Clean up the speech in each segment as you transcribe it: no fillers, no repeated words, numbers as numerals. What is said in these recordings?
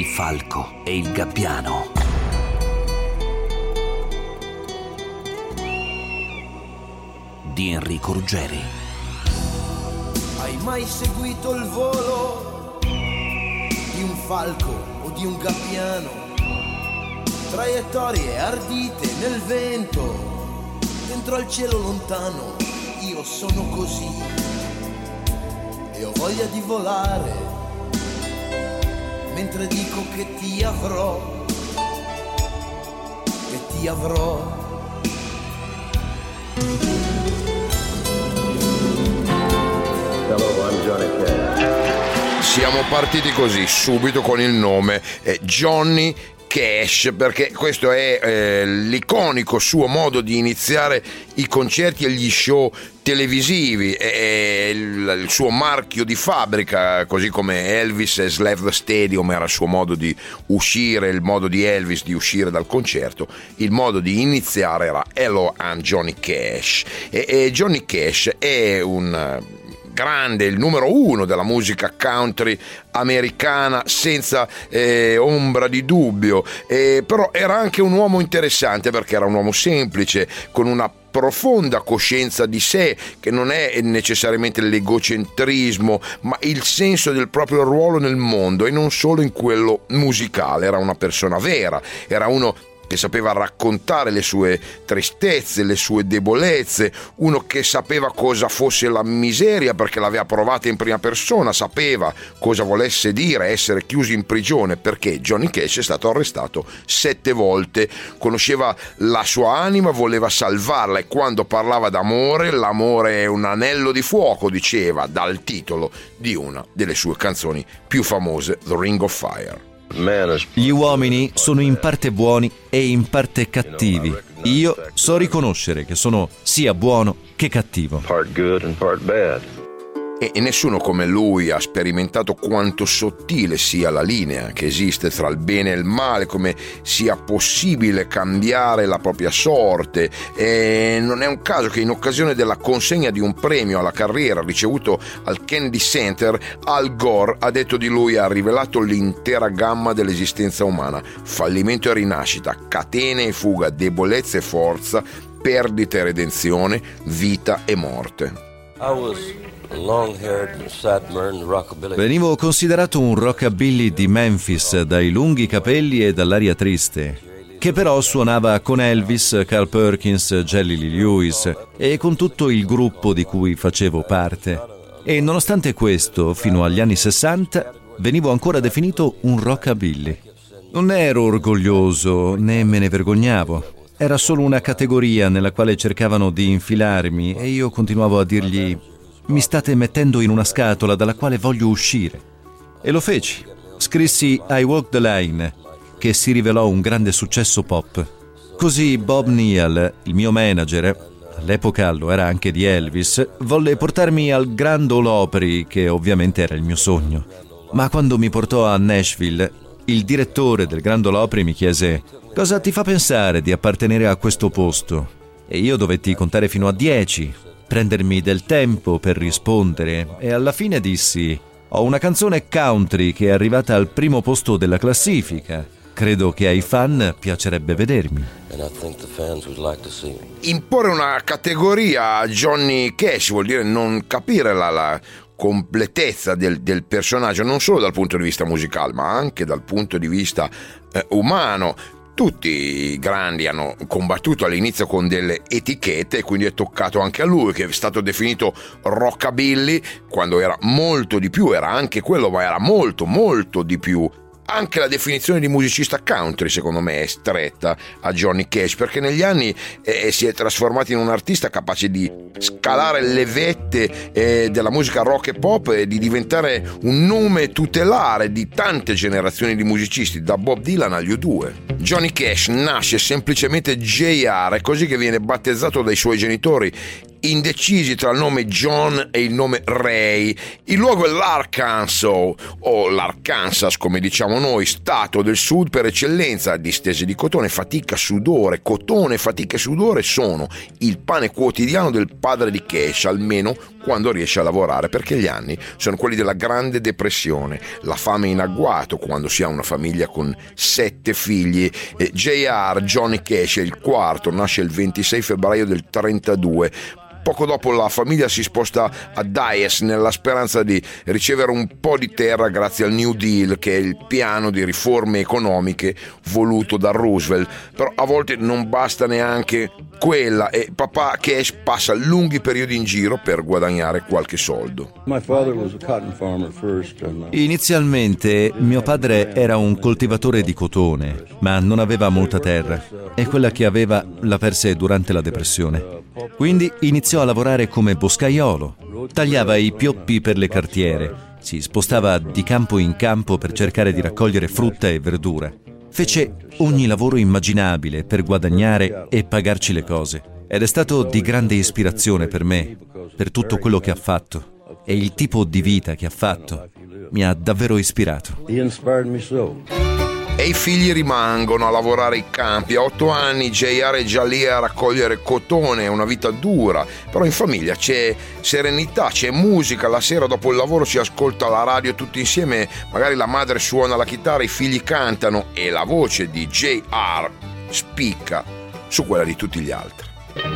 Il falco e il gabbiano. Di Enrico Ruggeri. Hai mai seguito il volo di un falco o di un gabbiano? Traiettorie ardite nel vento, dentro al cielo lontano. Io sono così e ho voglia di volare, mentre dico che ti avrò, che ti avrò. Siamo partiti così, subito con il nome Johnny Cash, perché questo è l'iconico suo modo di iniziare i concerti e gli show televisivi, è il suo marchio di fabbrica, così come Elvis e Slave the Stadium era il suo modo di uscire, il modo di Elvis di uscire dal concerto, il modo di iniziare era Hello, I'm Johnny Cash, e Johnny Cash è un grande, il numero uno della musica country americana senza ombra di dubbio, però era anche un uomo interessante perché era un uomo semplice con una profonda coscienza di sé, che non è necessariamente l'egocentrismo ma il senso del proprio ruolo nel mondo e non solo in quello musicale. Era una persona vera, era uno che sapeva raccontare le sue tristezze, le sue debolezze, uno che sapeva cosa fosse la miseria perché l'aveva provata in prima persona, sapeva cosa volesse dire essere chiuso in prigione, perché Johnny Cash è stato arrestato 7 volte, conosceva la sua anima, voleva salvarla e quando parlava d'amore, l'amore è un anello di fuoco, diceva, dal titolo di una delle sue canzoni più famose, The Ring of Fire. Gli uomini sono in parte buoni e in parte cattivi. Io so riconoscere che sono sia buono che cattivo. E nessuno come lui ha sperimentato quanto sottile sia la linea che esiste tra il bene e il male, come sia possibile cambiare la propria sorte. E non è un caso che in occasione della consegna di un premio alla carriera ricevuto al Kennedy Center, Al Gore ha detto di lui: ha rivelato l'intera gamma dell'esistenza umana, fallimento e rinascita, catene e fuga, debolezza e forza, perdita e redenzione, vita e morte. Venivo considerato un rockabilly di Memphis dai lunghi capelli e dall'aria triste, che però suonava con Elvis, Carl Perkins, Jerry Lee Lewis e con tutto il gruppo di cui facevo parte. E nonostante questo, fino agli anni 60, venivo ancora definito un rockabilly. Non ero orgoglioso né me ne vergognavo. Era solo una categoria nella quale cercavano di infilarmi e io continuavo a dirgli: mi state mettendo in una scatola dalla quale voglio uscire. E lo feci. Scrissi I Walk the Line, che si rivelò un grande successo pop. Così Bob Neal, il mio manager, all'epoca lo era anche di Elvis, volle portarmi al Grand Ole Opry, che ovviamente era il mio sogno. Ma quando mi portò a Nashville, il direttore del Grand Ole Opry mi chiese: cosa ti fa pensare di appartenere a questo posto? E io dovetti contare fino a 10, prendermi del tempo per rispondere e alla fine dissi: ho una canzone country che è arrivata al primo posto della classifica. Credo che ai fan piacerebbe vedermi. Imporre una categoria a Johnny Cash vuol dire non capire la completezza del personaggio, non solo dal punto di vista musicale ma anche dal punto di vista umano. Tutti i grandi hanno combattuto all'inizio con delle etichette e quindi è toccato anche a lui, che è stato definito rockabilly quando era molto di più, era anche quello ma era molto molto di più. Anche la definizione di musicista country secondo me è stretta a Johnny Cash, perché negli anni si è trasformato in un artista capace di scalare le vette della musica rock e pop e di diventare un nome tutelare di tante generazioni di musicisti, da Bob Dylan agli U2. Johnny Cash nasce semplicemente JR, è così che viene battezzato dai suoi genitori, indecisi tra il nome John e il nome Ray. Il luogo è l'Arkansas, o l'Arkansas come diciamo noi, stato del sud per eccellenza. Distese di cotone, fatica, sudore. Cotone, fatica e sudore sono il pane quotidiano del padre di Cash, almeno quando riesce a lavorare, perché gli anni sono quelli della Grande Depressione, la fame in agguato quando si ha una famiglia con 7 figli. J.R. Johnny Cash è il quarto, nasce il 26 febbraio del 32. Poco dopo la famiglia si sposta a Dyess nella speranza di ricevere un po' di terra grazie al New Deal, che è il piano di riforme economiche voluto da Roosevelt. Però a volte non basta neanche quella e papà Cash passa lunghi periodi in giro per guadagnare qualche soldo. Inizialmente mio padre era un coltivatore di cotone, ma non aveva molta terra e quella che aveva la perse durante la depressione. Quindi iniziò a lavorare come boscaiolo, tagliava i pioppi per le cartiere, si spostava di campo in campo per cercare di raccogliere frutta e verdura. Fece ogni lavoro immaginabile per guadagnare e pagarci le cose. Ed è stato di grande ispirazione per me, per tutto quello che ha fatto e il tipo di vita che ha fatto. Mi ha davvero ispirato. E i figli rimangono a lavorare ai campi. A 8 anni J.R. è già lì a raccogliere cotone, è una vita dura, però in famiglia c'è serenità, c'è musica, la sera dopo il lavoro si ascolta la radio tutti insieme, magari la madre suona la chitarra, i figli cantano e la voce di J.R. spicca su quella di tutti gli altri.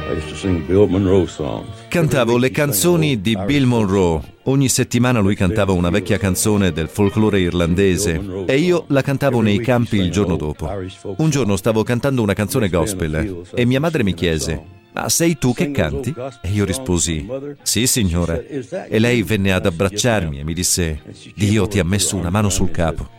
Cantavo le canzoni di Bill Monroe. Ogni settimana lui cantava una vecchia canzone del folklore irlandese e io la cantavo nei campi il giorno dopo. Un giorno stavo cantando una canzone gospel e mia madre mi chiese: "Ma sei tu che canti?" E io risposi: "Sì, signore." E lei venne ad abbracciarmi e mi disse: "Dio ti ha messo una mano sul capo."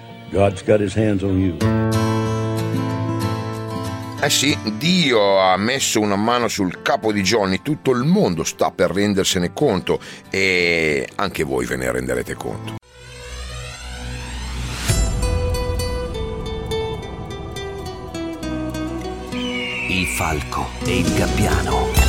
Eh sì, Dio ha messo una mano sul capo di Johnny, tutto il mondo sta per rendersene conto e anche voi ve ne renderete conto. Il falco e il gabbiano.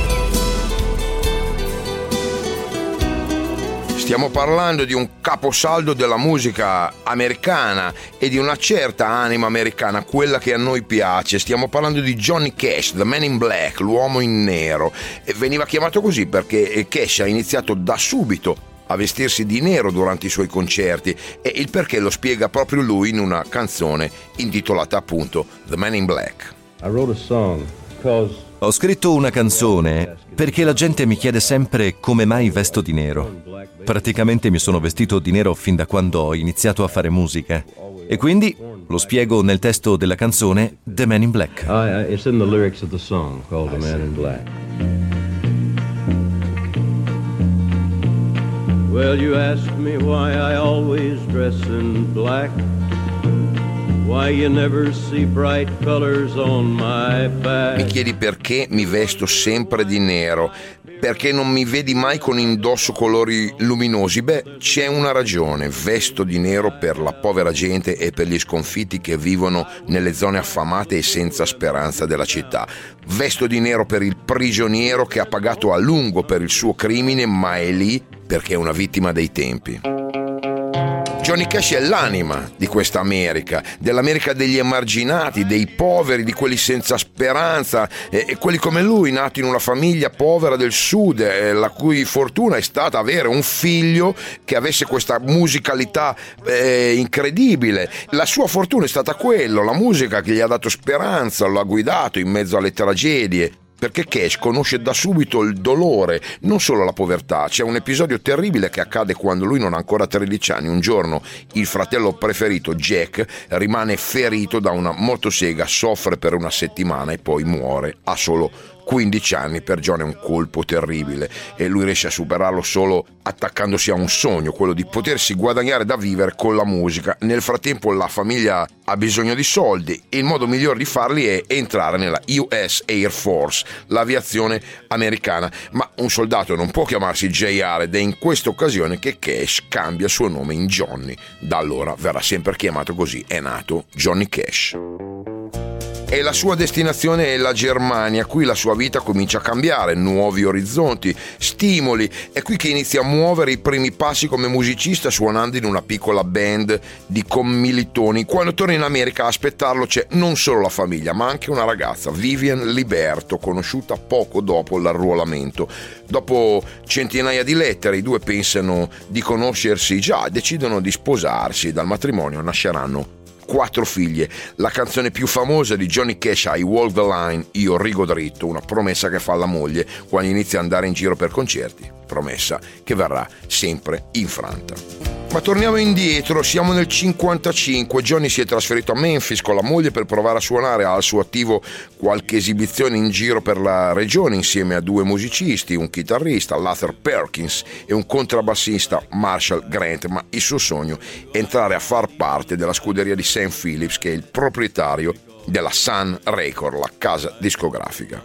Stiamo parlando di un caposaldo della musica americana e di una certa anima americana, quella che a noi piace. Stiamo parlando di Johnny Cash, The Man in Black, l'uomo in nero. E veniva chiamato così perché Cash ha iniziato da subito a vestirsi di nero durante i suoi concerti e il perché lo spiega proprio lui in una canzone intitolata appunto The Man in Black. Ho scritto una canzone perché la gente mi chiede sempre come mai vesto di nero. Praticamente mi sono vestito di nero fin da quando ho iniziato a fare musica. E quindi lo spiego nel testo della canzone The Man in Black. It's in the lyrics of the song called The Man in Black. Well, you ask me why I always dress in black. Why you never see bright colors on my back. Mi chiedi perché mi vesto sempre di nero, perché non mi vedi mai con indosso colori luminosi? Beh, c'è una ragione: vesto di nero per la povera gente e per gli sconfitti che vivono nelle zone affamate e senza speranza della città. Vesto di nero per il prigioniero che ha pagato a lungo per il suo crimine, ma è lì perché è una vittima dei tempi. Johnny Cash è l'anima di questa America, dell'America degli emarginati, dei poveri, di quelli senza speranza e quelli come lui, nati in una famiglia povera del sud, la cui fortuna è stata avere un figlio che avesse questa musicalità incredibile. La sua fortuna è stata quello, la musica che gli ha dato speranza, lo ha guidato in mezzo alle tragedie. Perché Cash conosce da subito il dolore, non solo la povertà. C'è un episodio terribile che accade quando lui non ha ancora 13 anni. Un giorno il fratello preferito, Jack, rimane ferito da una motosega, soffre per una settimana e poi muore a solo 15 anni. Per John è un colpo terribile e lui riesce a superarlo solo attaccandosi a un sogno, quello di potersi guadagnare da vivere con la musica. Nel frattempo la famiglia ha bisogno di soldi e il modo migliore di farli è entrare nella US Air Force, l'aviazione americana. Ma un soldato non può chiamarsi J.R. ed è in questa occasione che Cash cambia il suo nome in Johnny. Da allora verrà sempre chiamato così, è nato Johnny Cash. e la sua destinazione è la Germania. Qui la sua vita comincia a cambiare, nuovi orizzonti, stimoli. È qui che inizia a muovere i primi passi come musicista, suonando in una piccola band di commilitoni. Quando torna in America a aspettarlo c'è non solo la famiglia, ma anche una ragazza, Vivian Liberto, conosciuta poco dopo l'arruolamento. Dopo centinaia di lettere, i due pensano di conoscersi già e decidono di sposarsi. Dal matrimonio nasceranno 4 figlie. La canzone più famosa di Johnny Cash, I Walk the Line, Io rigo dritto, una promessa che fa alla moglie quando inizia ad andare in giro per concerti, promessa che verrà sempre infranta. Ma torniamo indietro, siamo nel 55, Johnny si è trasferito a Memphis con la moglie per provare a suonare, ha al suo attivo qualche esibizione in giro per la regione insieme a 2 musicisti, un chitarrista, Luther Perkins, e un contrabbassista, Marshall Grant, ma il suo sogno è entrare a far parte della scuderia di Sam Phillips, che è il proprietario della Sun Record, la casa discografica.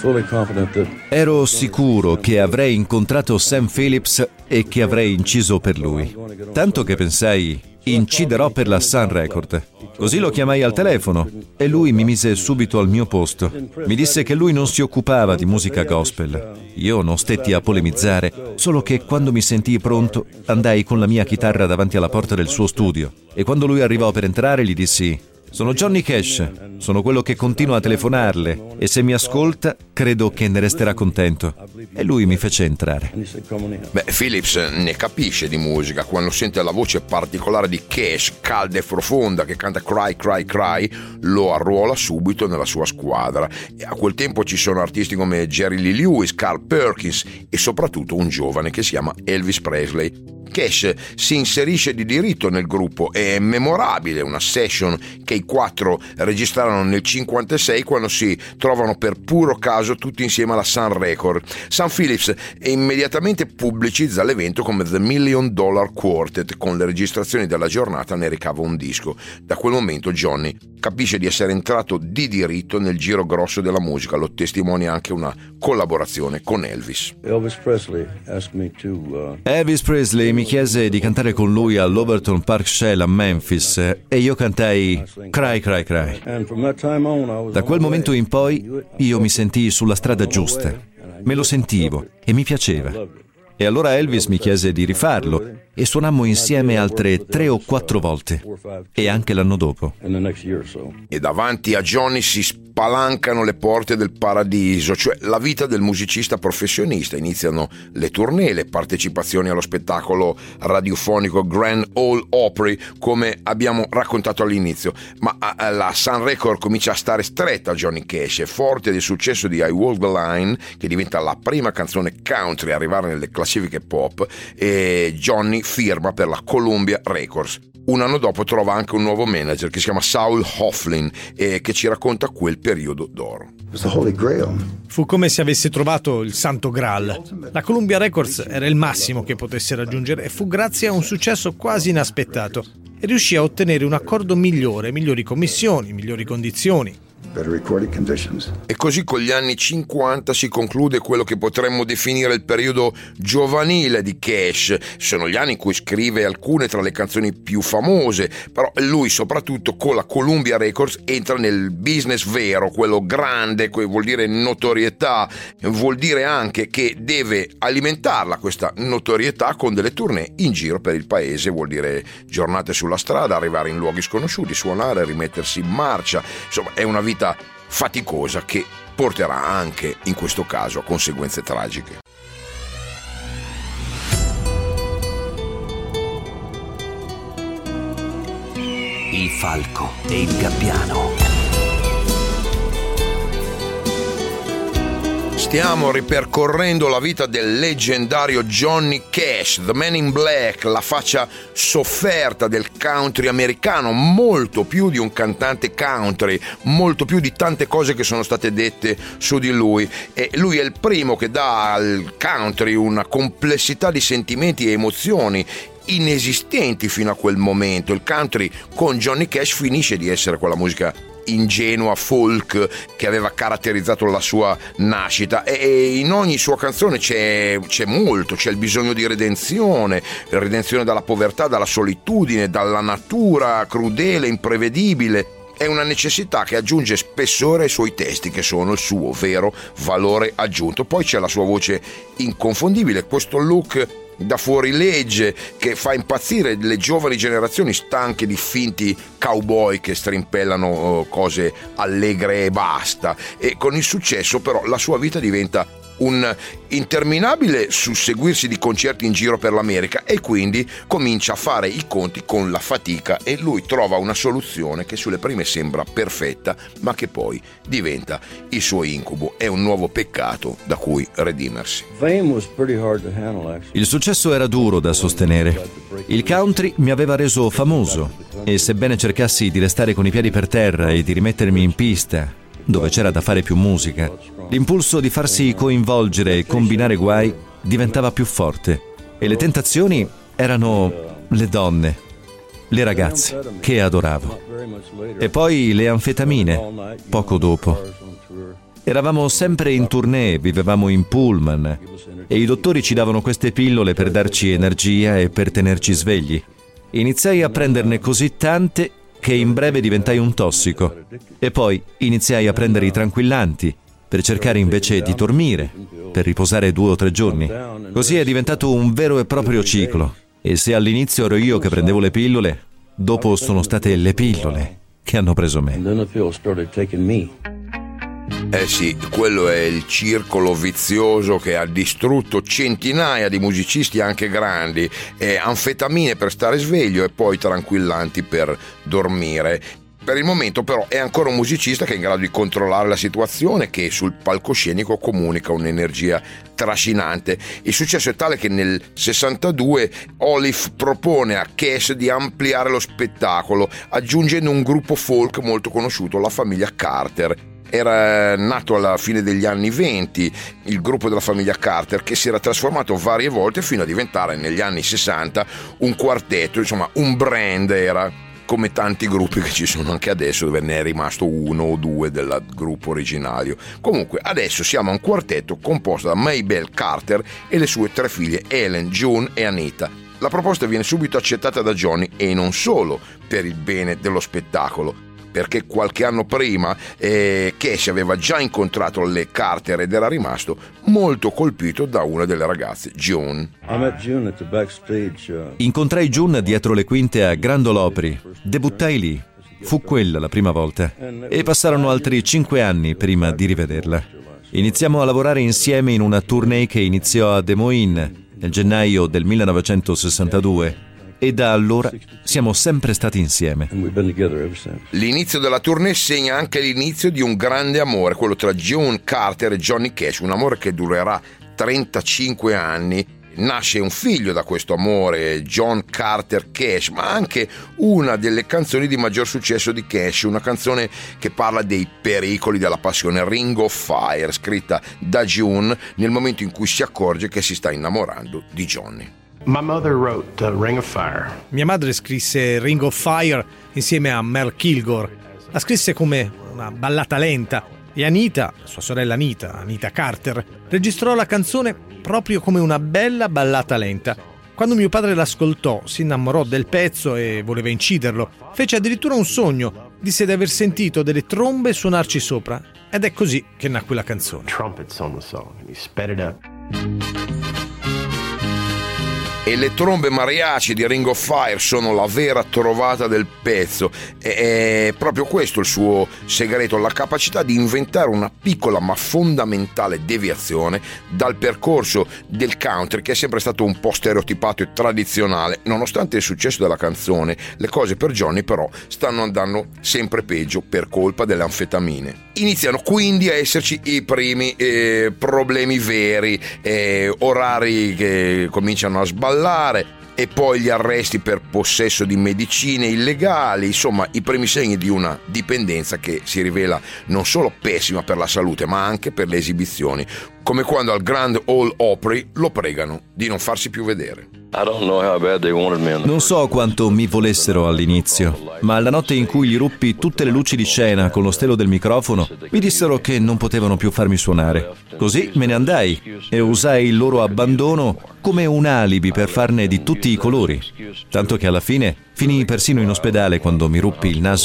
Ero sicuro che avrei incontrato Sam Phillips e che avrei inciso per lui. Tanto che pensai, inciderò per la Sun Record. Così lo chiamai al telefono e lui mi mise subito al mio posto. Mi disse che lui non si occupava di musica gospel. Io non stetti a polemizzare, solo che quando mi sentii pronto andai con la mia chitarra davanti alla porta del suo studio e quando lui arrivò per entrare gli dissi: sono Johnny Cash, sono quello che continua a telefonarle e se mi ascolta credo che ne resterà contento. E lui mi fece entrare. Phillips ne capisce di musica. Quando sente la voce particolare di Cash, calda e profonda, che canta Cry Cry Cry, lo arruola subito nella sua squadra. E a quel tempo ci sono artisti come Jerry Lee Lewis, Carl Perkins e soprattutto un giovane che si chiama Elvis Presley. Cash si inserisce di diritto nel gruppo. È memorabile una session che i 4 registrarono nel 56 quando si trovano per puro caso tutti insieme alla Sun Record. Sam Phillips immediatamente pubblicizza l'evento come The $1 Million Quartet. Con le registrazioni della giornata ne ricava un disco. Da quel momento Johnny capisce di essere entrato di diritto nel giro grosso della musica. Lo testimonia anche una collaborazione con Elvis. Elvis Presley mi chiese di cantare con lui all'Overton Park Shell a Memphis e io cantai Cry Cry Cry. Da quel momento in poi io mi sentii sulla strada giusta, me lo sentivo e mi piaceva. E allora Elvis mi chiese di rifarlo e suonammo insieme altre 3 o 4 volte e anche l'anno dopo. E davanti a Johnny si spalancano le porte del paradiso, cioè la vita del musicista professionista. Iniziano le tournée, le partecipazioni allo spettacolo radiofonico Grand Ole Opry, come abbiamo raccontato all'inizio. Ma la Sun Record comincia a stare stretta a Johnny Cash. È forte del successo di I Walk the Line, che diventa la prima canzone country a arrivare nelle classifiche pop, e Johnny firma per la Columbia Records. Un anno dopo trova anche un nuovo manager che si chiama Saul Hofflin e che ci racconta quel periodo d'oro. Fu come se avesse trovato il Santo Graal. La Columbia Records era il massimo che potesse raggiungere e fu grazie a un successo quasi inaspettato. E riuscì a ottenere un accordo migliore, migliori commissioni, migliori condizioni. E così con gli anni 50 si conclude quello che potremmo definire il periodo giovanile di Cash. Sono gli anni in cui scrive alcune tra le canzoni più famose, però lui soprattutto con la Columbia Records entra nel business vero, quello grande, vuol dire notorietà, vuol dire anche che deve alimentarla questa notorietà con delle tournée in giro per il paese, vuol dire giornate sulla strada, arrivare in luoghi sconosciuti, suonare, rimettersi in marcia. Insomma, è una vita faticosa che porterà anche in questo caso a conseguenze tragiche. Il falco e il gabbiano. Stiamo ripercorrendo la vita del leggendario Johnny Cash, The Man in Black, la faccia sofferta del country americano, molto più di un cantante country, molto più di tante cose che sono state dette su di lui. E lui è il primo che dà al country una complessità di sentimenti e emozioni inesistenti fino a quel momento. Il country con Johnny Cash finisce di essere quella musica ingenua folk che aveva caratterizzato la sua nascita, e in ogni sua canzone c'è molto, c'è il bisogno di redenzione dalla povertà, dalla solitudine, dalla natura crudele, imprevedibile. È una necessità che aggiunge spessore ai suoi testi, che sono il suo vero valore aggiunto. Poi c'è la sua voce inconfondibile, questo look da fuorilegge che fa impazzire le giovani generazioni stanche di finti cowboy che strimpellano cose allegre e basta. E con il successo però la sua vita diventa un interminabile susseguirsi di concerti in giro per l'America, e quindi comincia a fare i conti con la fatica, e lui trova una soluzione che sulle prime sembra perfetta, ma che poi diventa il suo incubo. È un nuovo peccato da cui redimersi. Il successo era duro da sostenere. Il country mi aveva reso famoso, e sebbene cercassi di restare con i piedi per terra e di rimettermi in pista, dove c'era da fare più musica, l'impulso di farsi coinvolgere e combinare guai diventava più forte, e le tentazioni erano le donne, le ragazze che adoravo, e poi le anfetamine poco dopo. Eravamo sempre in tournée, vivevamo in pullman, e i dottori ci davano queste pillole per darci energia e per tenerci svegli. Iniziai a prenderne così tante che in breve diventai un tossico, e poi iniziai a prendere i tranquillanti per cercare invece di dormire, per riposare 2 o 3 giorni. Così è diventato un vero e proprio ciclo, e se all'inizio ero io che prendevo le pillole, dopo sono state le pillole che hanno preso me. Eh sì, quello è il circolo vizioso che ha distrutto centinaia di musicisti anche grandi. Anfetamine per stare sveglio e poi tranquillanti per dormire. Per il momento però è ancora un musicista che è in grado di controllare la situazione, che sul palcoscenico comunica un'energia trascinante. Il successo è tale che nel 62 Olive propone a Cash di ampliare lo spettacolo, aggiungendo un gruppo folk molto conosciuto, la famiglia Carter. Era nato alla fine degli anni 20 il gruppo della famiglia Carter, che si era trasformato varie volte fino a diventare negli anni 60 un quartetto, insomma un brand era, come tanti gruppi che ci sono anche adesso, dove ne è rimasto 1 o 2 del gruppo originario. Comunque adesso siamo un quartetto composto da Maybelle Carter e le sue 3 figlie Ellen, June e Anita. La proposta viene subito accettata da Johnny, e non solo per il bene dello spettacolo, perché qualche anno prima Cash aveva già incontrato le Carter ed era rimasto molto colpito da una delle ragazze, June. Incontrai June dietro le quinte a Grand Ole Opry, debuttai lì, fu quella la prima volta, e passarono altri 5 anni prima di rivederla. Iniziamo a lavorare insieme in una tournée che iniziò a Des Moines nel gennaio del 1962, e da allora siamo sempre stati insieme. L'inizio della tournée segna anche l'inizio di un grande amore, quello tra June Carter e Johnny Cash, un amore che durerà 35 anni. Nasce un figlio da questo amore, John Carter Cash, ma anche una delle canzoni di maggior successo di Cash, una canzone che parla dei pericoli della passione, Ring of Fire, scritta da June nel momento in cui si accorge che si sta innamorando di Johnny. Mia madre scrisse Ring of Fire insieme a Merle Kilgore. La scrisse come una ballata lenta, e Anita, sua sorella Anita Carter, registrò la canzone proprio come una bella ballata lenta. Quando mio padre l'ascoltò, si innamorò del pezzo e voleva inciderlo. Fece addirittura un sogno. Disse di aver sentito delle trombe suonarci sopra, ed è così che nacque la canzone. E le trombe mariachi di Ring of Fire sono la vera trovata del pezzo. È proprio questo il suo segreto, la capacità di inventare una piccola ma fondamentale deviazione dal percorso del country, che è sempre stato un po' stereotipato e tradizionale. Nonostante il successo della canzone, le cose per Johnny però stanno andando sempre peggio per colpa delle anfetamine. Iniziano quindi a esserci i primi problemi veri, orari che cominciano a sballare, e poi gli arresti per possesso di medicine illegali, insomma i primi segni di una dipendenza che si rivela non solo pessima per la salute ma anche per le esibizioni, come quando al Grand Ole Opry lo pregano di non farsi più vedere. Non so quanto mi volessero all'inizio, ma la notte in cui gli ruppi tutte le luci di scena con lo stelo del microfono, mi dissero che non potevano più farmi suonare. Così me ne andai e usai il loro abbandono come un alibi per farne di tutti i colori, tanto che alla fine finii persino in ospedale quando mi ruppi il naso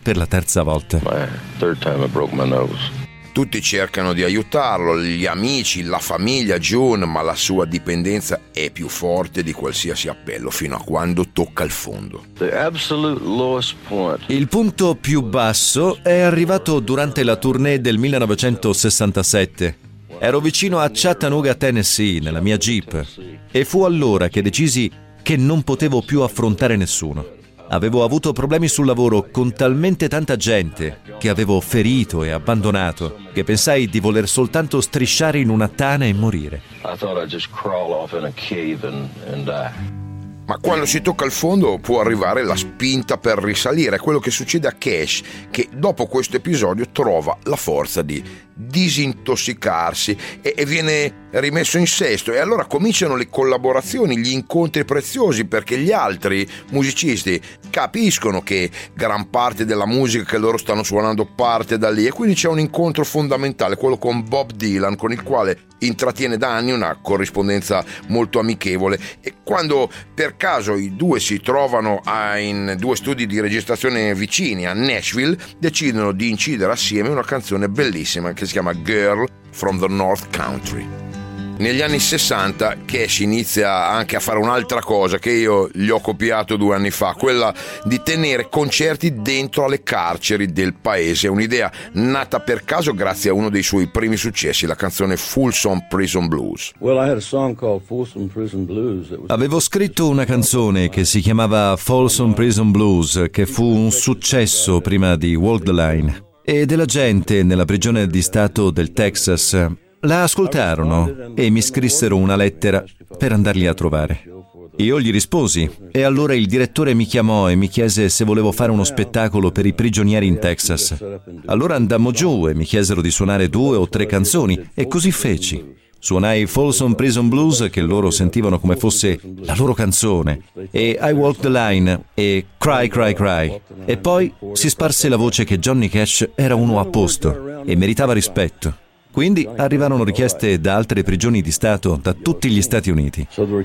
per la terza volta. My third time I broke my nose. Tutti cercano di aiutarlo, gli amici, la famiglia, June, ma la sua dipendenza è più forte di qualsiasi appello fino a quando tocca il fondo. The absolute lowest point. Il punto più basso è arrivato durante la tournée del 1967. Ero vicino a Chattanooga, Tennessee, nella mia Jeep, e fu allora che decisi che non potevo più affrontare nessuno. Avevo avuto problemi sul lavoro con talmente tanta gente che avevo ferito e abbandonato che pensai di voler soltanto strisciare in una tana e morire. I thought I'd just crawl off in a cave and die. Ma quando si tocca il fondo può arrivare la spinta per risalire. È quello che succede a Cash, che dopo questo episodio trova la forza di disintossicarsi e viene rimesso in sesto, e allora cominciano le collaborazioni, gli incontri preziosi, perché gli altri musicisti capiscono che gran parte della musica che loro stanno suonando parte da lì, e quindi c'è un incontro fondamentale, quello con Bob Dylan, con il quale intrattiene da anni una corrispondenza molto amichevole. E quando per caso i due si trovano in due studi di registrazione vicini a Nashville, decidono di incidere assieme una canzone bellissima che si chiama Girl from the North Country. Negli anni 60 Cash inizia anche a fare un'altra cosa che io gli ho copiato 2 anni fa, quella di tenere concerti dentro alle carceri del paese. È un'idea nata per caso grazie a uno dei suoi primi successi, la canzone Folsom Prison Blues. Avevo scritto una canzone che si chiamava Folsom Prison Blues, che fu un successo prima di Walk the Line, e della gente nella prigione di Stato del Texas la ascoltarono e mi scrissero una lettera per andarli a trovare. Io gli risposi e allora il direttore mi chiamò e mi chiese se volevo fare uno spettacolo per i prigionieri in Texas. Allora andammo giù e mi chiesero di suonare 2 o 3 canzoni e così feci. Suonai Folsom Prison Blues, che loro sentivano come fosse la loro canzone, e I Walk the Line e Cry Cry Cry. E poi si sparse la voce che Johnny Cash era uno a posto e meritava rispetto. Quindi arrivarono richieste da altre prigioni di Stato da tutti gli Stati Uniti.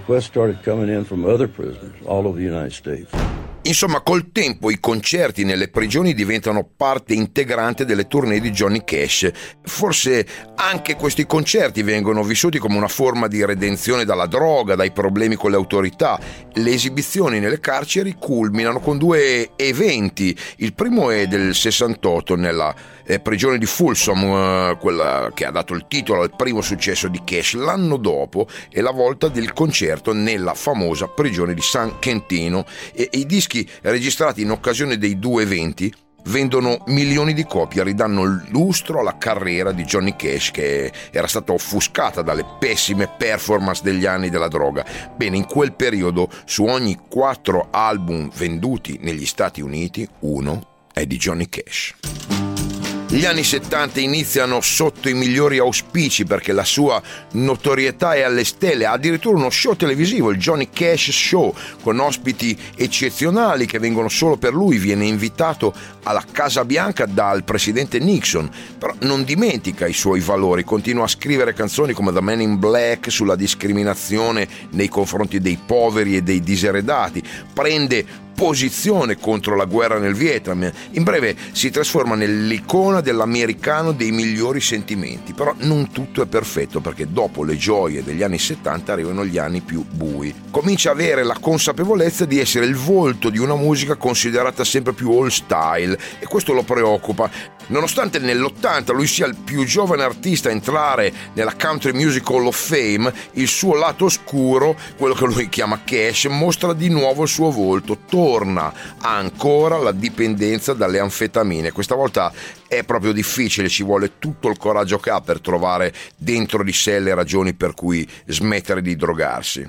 Insomma, col tempo i concerti nelle prigioni diventano parte integrante delle tournée di Johnny Cash. Forse anche questi concerti vengono vissuti come una forma di redenzione dalla droga, dai problemi con le autorità. Le esibizioni nelle carceri culminano con 2 eventi. Il primo è del 68 nella prigione di Folsom, quella che ha dato il titolo al primo successo di Cash. L'anno dopo è la volta del concerto nella famosa prigione di San Quentino, e i dischi registrati in occasione dei 2 eventi vendono milioni di copie, ridanno lustro alla carriera di Johnny Cash, che era stata offuscata dalle pessime performance degli anni della droga. Bene, in quel periodo su ogni 4 album venduti negli Stati Uniti 1 è di Johnny Cash. Gli anni 70 iniziano sotto i migliori auspici perché la sua notorietà è alle stelle. Ha addirittura uno show televisivo, il Johnny Cash Show, con ospiti eccezionali che vengono solo per lui. Viene invitato alla Casa Bianca dal presidente Nixon, però non dimentica i suoi valori. Continua a scrivere canzoni come The Man in Black sulla discriminazione nei confronti dei poveri e dei diseredati. Prende posizione contro la guerra nel Vietnam. In breve, si trasforma nell'icona dell'americano dei migliori sentimenti. Però non tutto è perfetto, perché dopo le gioie degli anni 70 arrivano gli anni più bui. Comincia a avere la consapevolezza di essere il volto di una musica considerata sempre più old style, e questo lo preoccupa. Nonostante nell'80 lui sia il più giovane artista a entrare nella Country Music Hall of Fame, il suo lato oscuro, quello che lui chiama Cash, mostra di nuovo il suo volto. Torna ancora la dipendenza dalle anfetamine. Questa volta è proprio difficile, ci vuole tutto il coraggio che ha per trovare dentro di sé le ragioni per cui smettere di drogarsi.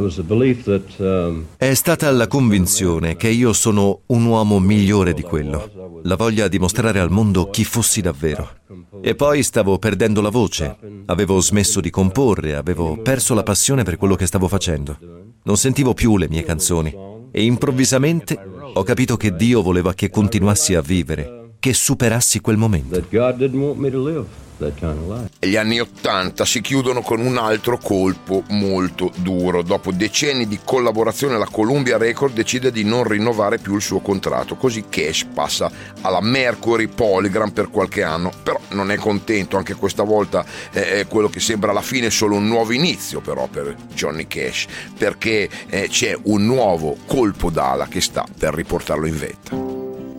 È stata la convinzione che io sono un uomo migliore di quello, la voglia di mostrare al mondo chi fossi davvero. E poi stavo perdendo la voce, avevo smesso di comporre, avevo perso la passione per quello che stavo facendo. Non sentivo più le mie canzoni e improvvisamente ho capito che Dio voleva che continuassi a vivere. che superassi quel momento. That God didn't want me to live that kind of life. Gli anni '80 si chiudono con un altro colpo molto duro. Dopo decenni di collaborazione, la Columbia Records decide di non rinnovare più il suo contratto, così Cash passa alla Mercury Polygram per qualche anno, però non è contento. Anche questa volta è quello che sembra alla fine solo un nuovo inizio però per Johnny Cash, perché c'è un nuovo colpo d'ala che sta per riportarlo in vetta.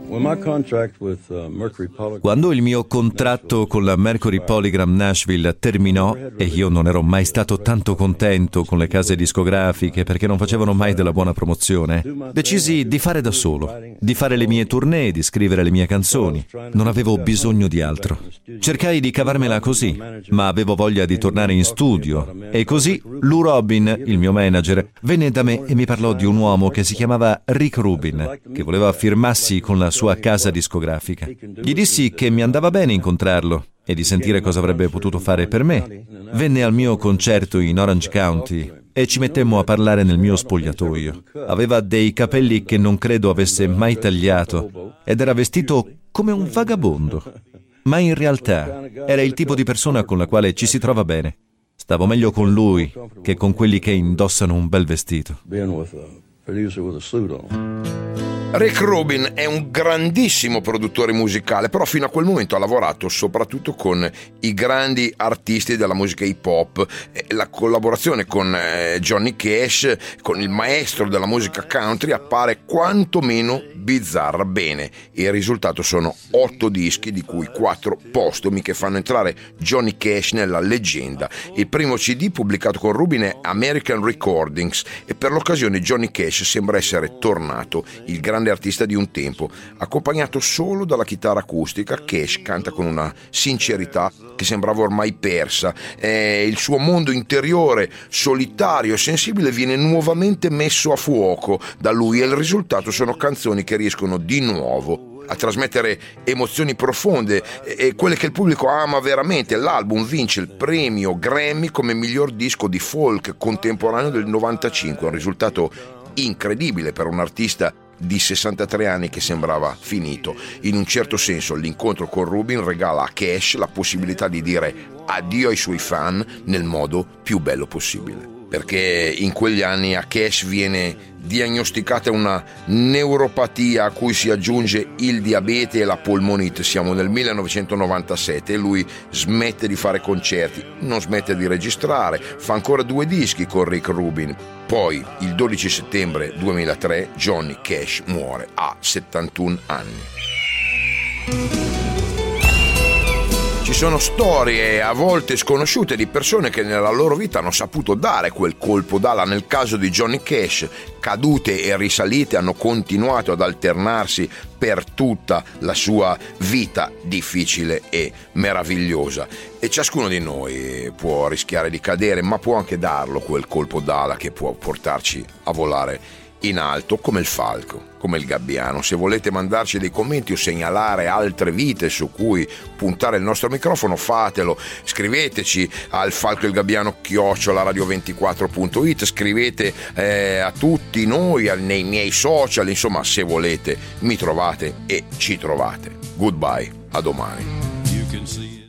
Quando il mio contratto con la Mercury Polygram Nashville terminò, e io non ero mai stato tanto contento con le case discografiche perché non facevano mai della buona promozione, decisi di fare da solo, di fare le mie tournée, di scrivere le mie canzoni. Non avevo bisogno di altro. Cercai di cavarmela così, ma avevo voglia di tornare in studio, e così Lou Robin, il mio manager, venne da me e mi parlò di un uomo che si chiamava Rick Rubin, che voleva firmarsi con la sua casa discografica. Gli dissi che mi andava bene incontrarlo e di sentire cosa avrebbe potuto fare per me. Venne al mio concerto in Orange County e ci mettemmo a parlare nel mio spogliatoio. Aveva dei capelli che non credo avesse mai tagliato ed era vestito come un vagabondo. Ma in realtà era il tipo di persona con la quale ci si trova bene. Stavo meglio con lui che con quelli che indossano un bel vestito. Rick Rubin è un grandissimo produttore musicale, però fino a quel momento ha lavorato soprattutto con i grandi artisti della musica hip hop. La collaborazione con Johnny Cash, con il maestro della musica country, appare quantomeno bizzarra. Bene, il risultato sono 8 dischi, di cui 4 postumi, che fanno entrare Johnny Cash nella leggenda. Il primo CD pubblicato con Rubin è American Recordings, e per l'occasione Johnny Cash sembra essere tornato il grande artista di un tempo. Accompagnato solo dalla chitarra acustica, Cash canta con una sincerità che sembrava ormai persa. Il suo mondo interiore, solitario e sensibile, viene nuovamente messo a fuoco da lui, e il risultato sono canzoni che riescono di nuovo a trasmettere emozioni profonde e quelle che il pubblico ama veramente. L'album vince il premio Grammy come miglior disco di folk contemporaneo del 95, un risultato incredibile per un artista di 63 anni che sembrava finito. In un certo senso l'incontro con Rubin regala a Cash la possibilità di dire addio ai suoi fan nel modo più bello possibile, perché in quegli anni a Cash viene diagnosticata una neuropatia a cui si aggiunge il diabete e la polmonite. Siamo nel 1997 e lui smette di fare concerti, non smette di registrare, fa ancora 2 dischi con Rick Rubin. Poi il 12 settembre 2003 Johnny Cash muore a 71 anni. Ci sono storie a volte sconosciute di persone che nella loro vita hanno saputo dare quel colpo d'ala. Nel caso di Johnny Cash, cadute e risalite hanno continuato ad alternarsi per tutta la sua vita difficile e meravigliosa, e ciascuno di noi può rischiare di cadere, ma può anche darlo quel colpo d'ala che può portarci a volare in alto come il falco, come il gabbiano. Se volete mandarci dei commenti o segnalare altre vite su cui puntare il nostro microfono, fatelo. Scriveteci al falcoilgabbiano@radio24.it, scrivete a tutti noi, nei miei social, insomma, se volete mi trovate e ci trovate. Goodbye, a domani.